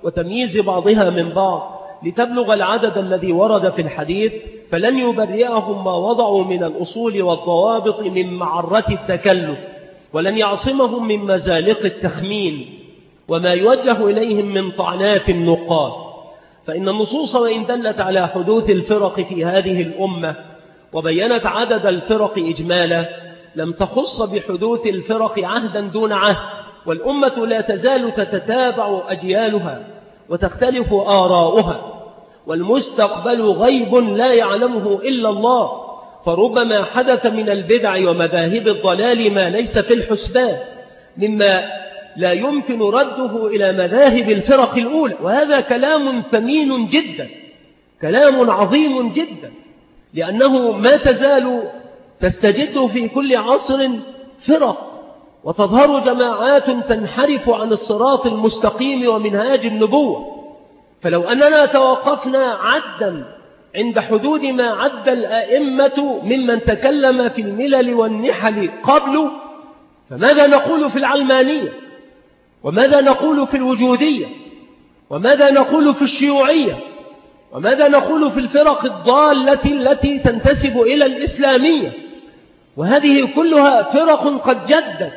وتمييز بعضها من بعض لتبلغ العدد الذي ورد في الحديث، فلن يبرئهم ما وضعوا من الأصول والضوابط من معرة التكلف، ولن يعصمهم من مزالق التخمين وما يوجه إليهم من طعنات النقاد. فإن النصوص وإن دلت على حدوث الفرق في هذه الأمة وبينت عدد الفرق إجمالا، لم تخص بحدوث الفرق عهدا دون عهد، والأمة لا تزال تتتابع أجيالها وتختلف آراؤها، والمستقبل غيب لا يعلمه إلا الله، فربما حدث من البدع ومذاهب الضلال ما ليس في الحسبان مما لا يمكن رده إلى مذاهب الفرق الأولى. وهذا كلام ثمين جدا، كلام عظيم جدا، لأنه ما تزال تستجد في كل عصر فرق وتظهر جماعات تنحرف عن الصراط المستقيم ومنهاج النبوة. فلو أننا توقفنا عدا عند حدود ما عد الأئمة ممن تكلم في الملل والنحل قبل، فماذا نقول في العلمانية؟ وماذا نقول في الوجودية؟ وماذا نقول في الشيوعية؟ وماذا نقول في الفرق الضالة التي تنتسب إلى الإسلامية؟ وهذه كلها فرق قد جدت،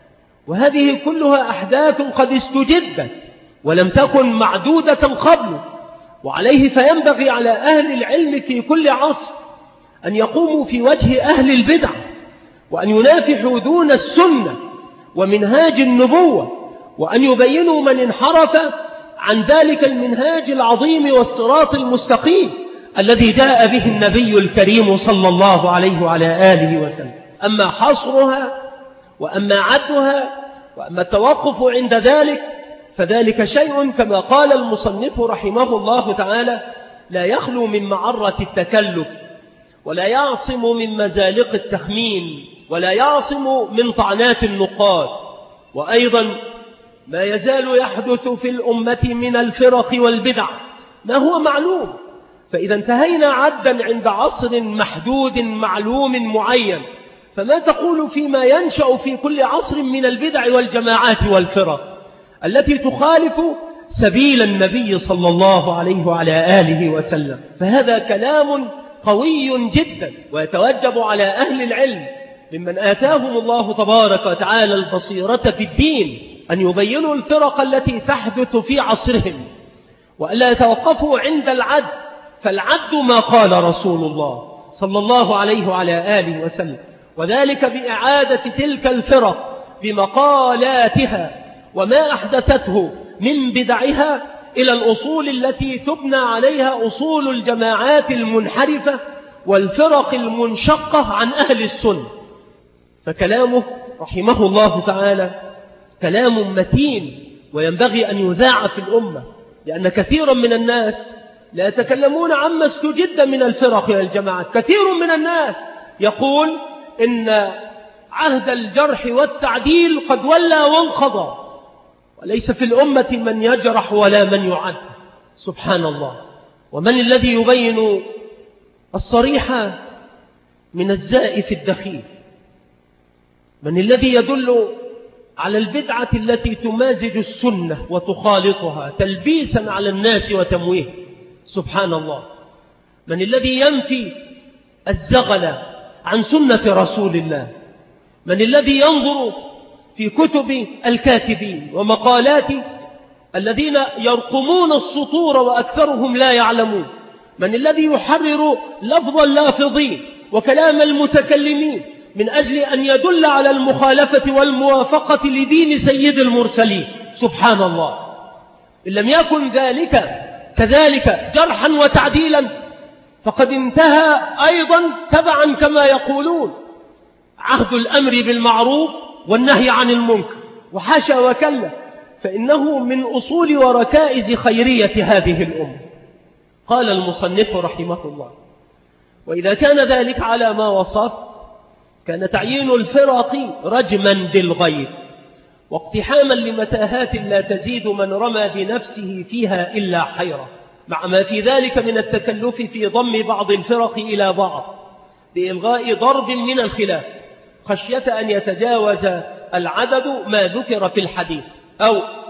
وهذه كلها أحداث قد استجدت ولم تكن معدودة قبل. وعليه فينبغي على أهل العلم في كل عصر أن يقوموا في وجه أهل البدع، وأن ينافحوا دون السنة ومنهاج النبوة، وأن يبينوا من انحرف عن ذلك المنهاج العظيم والصراط المستقيم الذي جاء به النبي الكريم صلى الله عليه وعلى آله وسلم. أما حصرها وأما عدها وأما التوقف عند ذلك فذلك شيء كما قال المصنف رحمه الله تعالى لا يخلو من معرة التكلف، ولا يعصم من مزالق التخمين، ولا يعصم من طعنات النقاد. وأيضا ما يزال يحدث في الأمة من الفرق والبدع ما هو معلوم. فإذا انتهينا عدا عند عصر محدود معلوم معين، فما تقول فيما ينشأ في كل عصر من البدع والجماعات والفرق التي تخالف سبيل النبي صلى الله عليه وعلى آله وسلم؟ فهذا كلام قوي جدا، ويتوجب على أهل العلم ممن آتاهم الله تبارك وتعالى البصيرة في الدين أن يبينوا الفرق التي تحدث في عصرهم، وألا يتوقفوا عند العد، فالعد ما قال رسول الله صلى الله عليه وعلى آله وسلم، وذلك بإعادة تلك الفرق بمقالاتها وما أحدثته من بدعها إلى الأصول التي تبنى عليها أصول الجماعات المنحرفة والفرق المنشقة عن أهل السنة. فكلامه رحمه الله تعالى كلام متين وينبغي أن يذاع في الأمة، لأن كثيرا من الناس لا يتكلمون عما استجد من الفرق والجماعات. كثير من الناس يقول إن عهد الجرح والتعديل قد ولى وانقضى، وليس في الأمة من يجرح ولا من يعد. سبحان الله. ومن الذي يبين الصريح من الزائف الدخيل؟ من الذي يدل على البدعة التي تمازج السنة وتخالطها تلبيسا على الناس وتمويه؟ سبحان الله. من الذي ينفي الزغل عن سنة رسول الله؟ من الذي ينظر في كتب الكاتبين ومقالات الذين يرقمون السطور وأكثرهم لا يعلمون؟ من الذي يحرر لفظ اللافظين وكلام المتكلمين من أجل أن يدل على المخالفة والموافقة لدين سيد المرسلين؟ سبحان الله. إن لم يكن ذلك كذلك جرحا وتعديلا فقد انتهى أيضا تبعا كما يقولون عهد الأمر بالمعروف والنهي عن المنكر، وحاشا وكلا، فإنه من أصول وركائز خيرية هذه الأمة. قال المصنف رحمه الله: وإذا كان ذلك على ما وصف كان تعيين الفرق رجما بالغيب واقتحاما لمتاهات لا تزيد من رمى بنفسه فيها إلا حيرة، مع ما في ذلك من التكلف في ضم بعض الفرق إلى بعض بإلغاء ضرب من الخلاف خشية أن يتجاوز العدد ما ذكر في الحديث، أو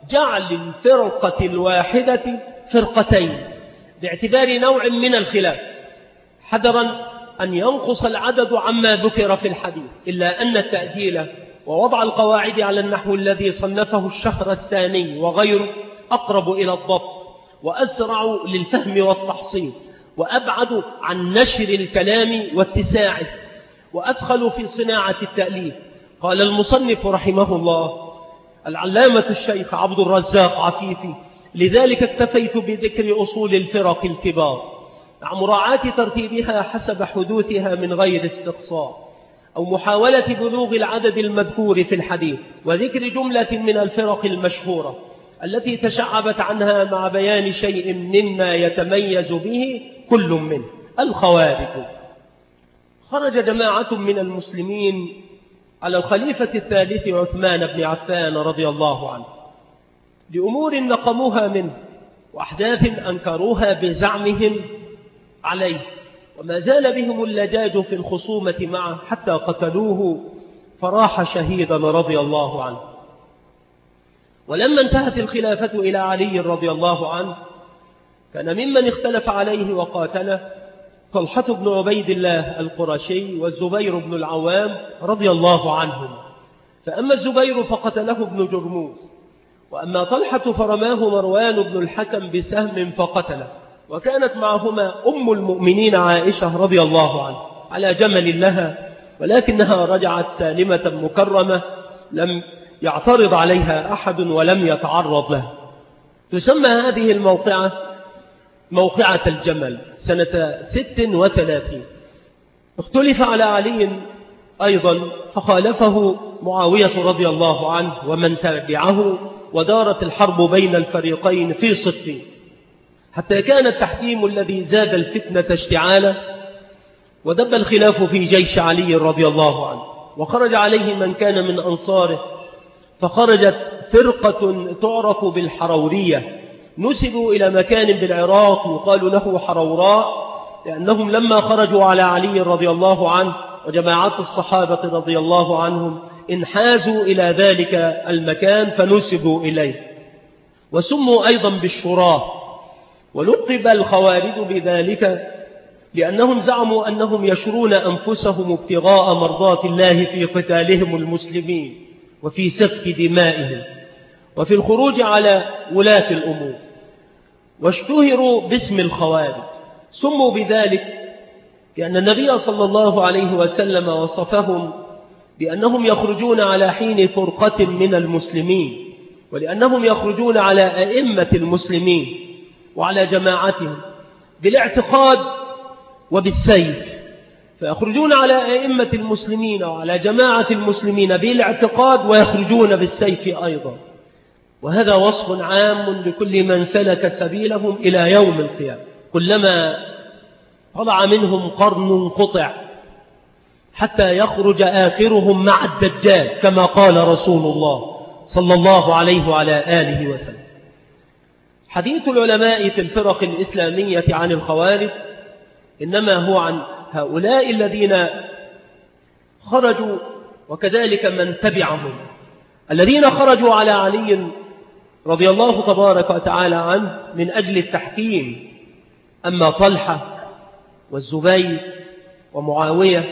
جعل الفرقة الواحدة فرقتين باعتبار نوع من الخلاف، حذرا أن ينقص العدد عما ذكر في الحديث، إلا أن التأجيل ووضع القواعد على النحو الذي صنفه الشهرستاني وغيره أقرب إلى الضبط وأسرع للفهم والتحصيل وأبعد عن نشر الكلام واتساعه وأدخل في صناعة التأليف. قال المصنف رحمه الله العلامة الشيخ عبد الرزاق عفيفي: لذلك اكتفيت بذكر أصول الفرق الكبار مع مراعاة ترتيبها حسب حدوثها من غير استقصاء أو محاولة بلوغ العدد المذكور في الحديث، وذكر جملة من الفرق المشهورة التي تشعبت عنها مع بيان شيء مما يتميز به كل منه. الخوارج. خرج جماعة من المسلمين على الخليفة الثالث عثمان بن عفان رضي الله عنه لأمور نقموها منه وأحداث أنكروها بزعمهم عليه، وما زال بهم اللجاج في الخصومة معه حتى قتلوه فراح شهيدا رضي الله عنه. ولما انتهت الخلافة إلى علي رضي الله عنه كان ممن اختلف عليه وقاتله طلحة بن عبيد الله القرشي والزبير بن العوام رضي الله عنهم، فأما الزبير فقتله ابن جرموز، وأما طلحة فرماه مروان بن الحكم بسهم فقتله، وكانت معهما أم المؤمنين عائشة رضي الله عنها على جمل لها، ولكنها رجعت سالمة مكرمة لم يعترض عليها أحد ولم يتعرض لها. تسمى هذه الموقعة موقعة الجمل سنة ست وثلاثين. اختلف على علي أيضا فخالفه معاوية رضي الله عنه ومن تبعه، ودارت الحرب بين الفريقين في صفين حتى كان التحكيم الذي زاد الفتنة اشتعالا، ودب الخلاف في جيش علي رضي الله عنه، وخرج عليه من كان من أنصاره، فخرجت فرقة تعرف بالحرورية، نسبوا إلى مكان بالعراق يقال له حروراء، لأنهم لما خرجوا على علي رضي الله عنه وجماعات الصحابة رضي الله عنهم انحازوا إلى ذلك المكان فنسبوا إليه، وسموا أيضا بالشراه. ولقب الخوارج بذلك لأنهم زعموا أنهم يشرون أنفسهم ابتغاء مرضات الله في قتالهم المسلمين وفي سفك دمائهم وفي الخروج على ولاة الأمور، واشتهروا باسم الخوارج. سموا بذلك لأن النبي صلى الله عليه وسلم وصفهم بأنهم يخرجون على حين فرقة من المسلمين، ولأنهم يخرجون على أئمة المسلمين وعلى جماعتهم بالاعتقاد وبالسيف، فيخرجون على أئمة المسلمين وعلى جماعة المسلمين بالاعتقاد ويخرجون بالسيف أيضا. وهذا وصف عام لكل من سلك سبيلهم إلى يوم القيامة، كلما طلع منهم قرن قطع حتى يخرج آخرهم مع الدجال كما قال رسول الله صلى الله عليه وعلى آله وسلم. حديث العلماء في الفرق الإسلامية عن الخوارج إنما هو عن هؤلاء الذين خرجوا وكذلك من تبعهم، الذين خرجوا على علي رضي الله تبارك وتعالى عنه من أجل التحكيم. أما طلحة والزبير ومعاوية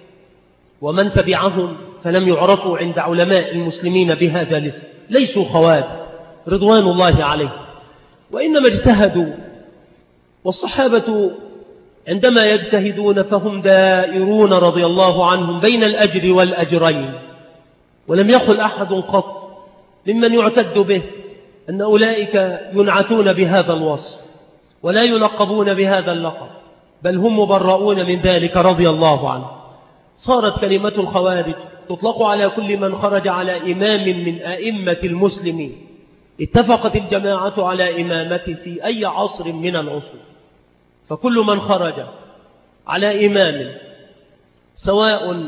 ومن تبعهم فلم يعرفوا عند علماء المسلمين بهذا الاسم، ليسوا خوارج رضوان الله عليهم، وإنما اجتهدوا، والصحابة عندما يجتهدون فهم دائرون رضي الله عنهم بين الأجر والأجرين، ولم يقل أحد قط ممن يعتد به أن أولئك ينعتون بهذا الوصف ولا يلقبون بهذا اللقب، بل هم مبرؤون من ذلك رضي الله عنه. صارت كلمة الخوارج تطلق على كل من خرج على إمام من أئمة المسلمين اتفقت الجماعة على إمامته في أي عصر من العصور، فكل من خرج على إمام سواء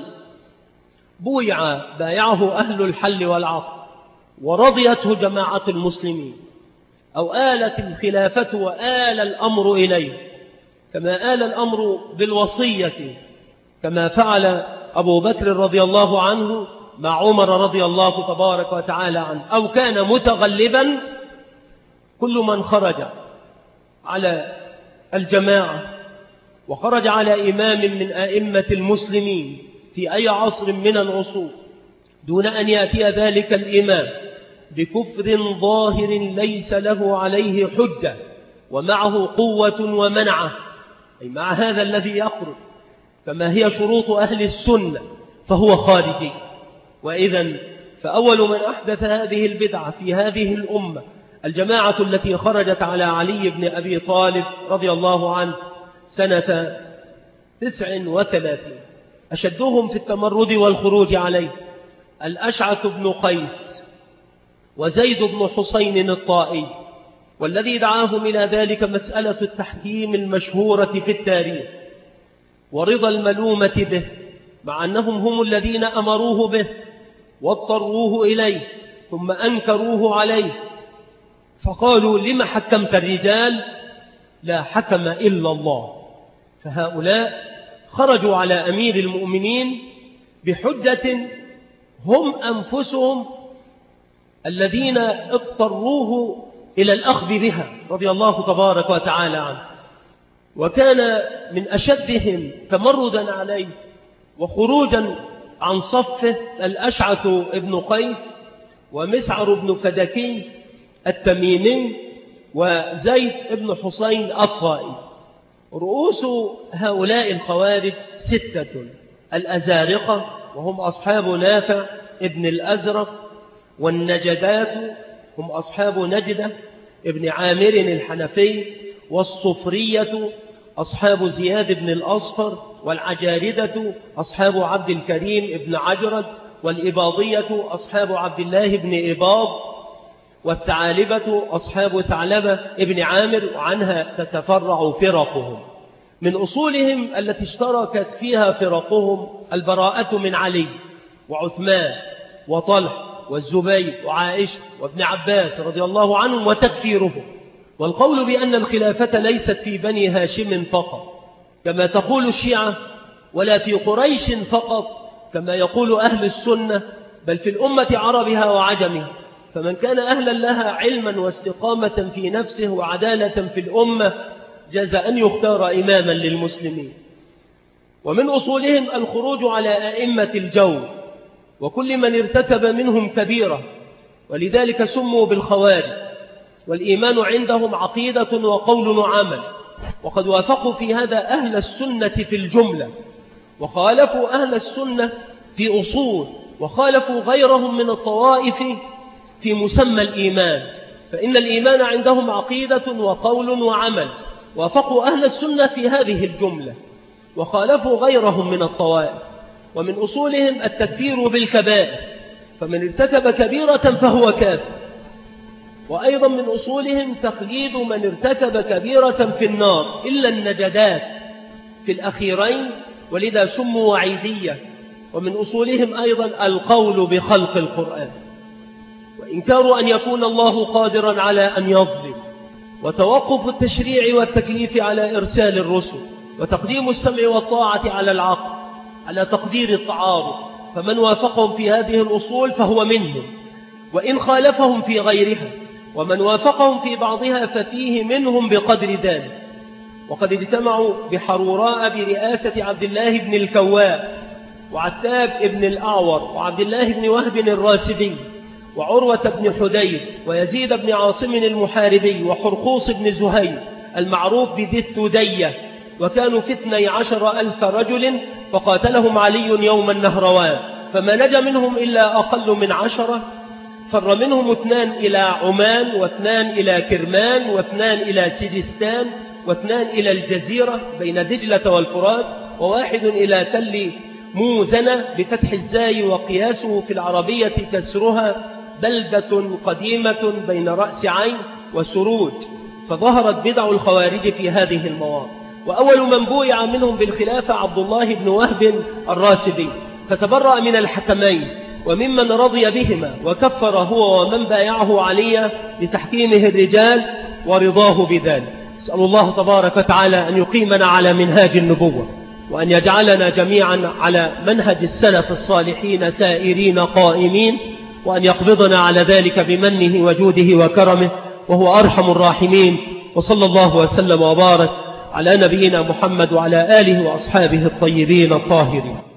بويع بايعه أهل الحل والعقد ورضيته جماعة المسلمين، أو آلت الخلافة وآل الأمر إليه، كما آل الأمر بالوصية كما فعل أبو بكر رضي الله عنه مع عمر رضي الله تبارك وتعالى عنه أو كان متغلبا، كل من خرج على الجماعة وخرج على إمام من أئمة المسلمين في أي عصر من العصور دون أن يأتي ذلك الإمام بكفر ظاهر ليس له عليه حجة ومعه قوة ومنعة، أي مع هذا الذي يخرج كما هي شروط أهل السنة، فهو خارجي. وإذن فأول من أحدث هذه البدعة في هذه الأمة الجماعة التي خرجت على علي بن أبي طالب رضي الله عنه سنة تسع وثلاثين. أشدهم في التمرد والخروج عليه الأشعث بن قيس وزيد بن حسين الطائي، والذي دعاهم إلى ذلك مسألة التحكيم المشهورة في التاريخ ورضا الملومة به، مع أنهم هم الذين أمروه به واضطروه إليه ثم أنكروه عليه، فقالوا لما حكمت الرجال؟ لا حكم إلا الله. فهؤلاء خرجوا على أمير المؤمنين بحجة هم أنفسهم الذين اضطروه إلى الأخذ بها رضي الله تبارك وتعالى عنه. وكان من أشدهم تمردا عليه وخروجا عن صفه الأشعث بن قيس ومسعر بن فدكي التميمي وزيد بن حسين الطائي. رؤوس هؤلاء الخوارج ستة: الأزارقة وهم أصحاب نافع ابن الأزرق، والنجدات هم أصحاب نجدة ابن عامر الحنفي، والصفرية أصحاب زياد بن الأصفر، والعجاردة أصحاب عبد الكريم ابن عجرد، والإباضية أصحاب عبد الله بن إباض، والثعالبة أصحاب ثعلبة ابن عامر، وعنها تتفرع فرقهم. من أصولهم التي اشتركت فيها فرقهم البراءة من علي وعثمان وطلح والزبير وعائشة وابن عباس رضي الله عنهم وتكفيرهم، والقول بأن الخلافة ليست في بني هاشم فقط كما تقول الشيعة، ولا في قريش فقط كما يقول أهل السنة، بل في الأمة عربها وعجمها. فمن كان أهلا لها علما واستقامة في نفسه وعدالة في الأمة جاز أن يختار إماما للمسلمين. ومن أصولهم الخروج على أئمة الجور وكل من ارتكب منهم كبيرة، ولذلك سموا بالخوارج. والإيمان عندهم عقيدة وقول وعمل، وقد وافقوا في هذا أهل السنة في الجملة، وخالفوا أهل السنة في أصول، وخالفوا غيرهم من الطوائف في مسمى الإيمان. فإن الإيمان عندهم عقيدة وقول وعمل، وافقوا أهل السنة في هذه الجملة وخالفوا غيرهم من الطوائف. ومن أصولهم التكفير بالكبائر، فمن ارتكب كبيرة فهو كافر. وأيضا من أصولهم تخليد من ارتكب كبيرة في النار إلا النجدات في الأخيرين، ولذا سموا وعيدية. ومن أصولهم أيضا القول بخلق القرآن، وإنكار أن يكون الله قادرا على أن يظلم، وتوقف التشريع والتكليف على إرسال الرسل، وتقديم السمع والطاعة على العقل على تقدير التعارض. فمن وافقهم في هذه الأصول فهو منهم، وإن خالفهم في غيرها، ومن وافقهم في بعضها ففيه منهم بقدر ذلك. وقد اجتمعوا بحروراء برئاسة عبد الله بن الكواب وعتاب بن الأعور وعبد الله بن وهب الراسبي وعروة بن حدير ويزيد بن عاصم المحاربي وحرقوص بن زهير المعروف بذي الثدية، وكانوا في اثني عشر ألف رجل، فقاتلهم علي يوم النهروان، فما نجا منهم إلا أقل من عشرة. فر منهم اثنان إلى عمان، واثنان إلى كرمان، واثنان إلى سجستان، واثنان إلى الجزيرة بين دجلة والفرات، وواحد إلى تل موزنة بفتح الزاي، وقياسه في العربية كسرها، بلدة قديمة بين رأس عين وسروج. فظهرت بدع الخوارج في هذه المواضع. وأول من بويع منهم بالخلافة عبد الله بن وهب الراسبي، فتبرأ من الحكمين وممن رضي بهما، وكفر هو ومن بايعه عليا لتحكيمه الرجال ورضاه بذلك. أسأل الله تبارك وتعالى أن يقيمنا على منهاج النبوة وأن يجعلنا جميعا على منهج السلف الصالحين سائرين قائمين، وأن يقبضنا على ذلك بمنه وجوده وكرمه وهو أرحم الراحمين. وصلى الله وسلم وبارك على نبينا محمد وعلى آله وأصحابه الطيبين الطاهرين.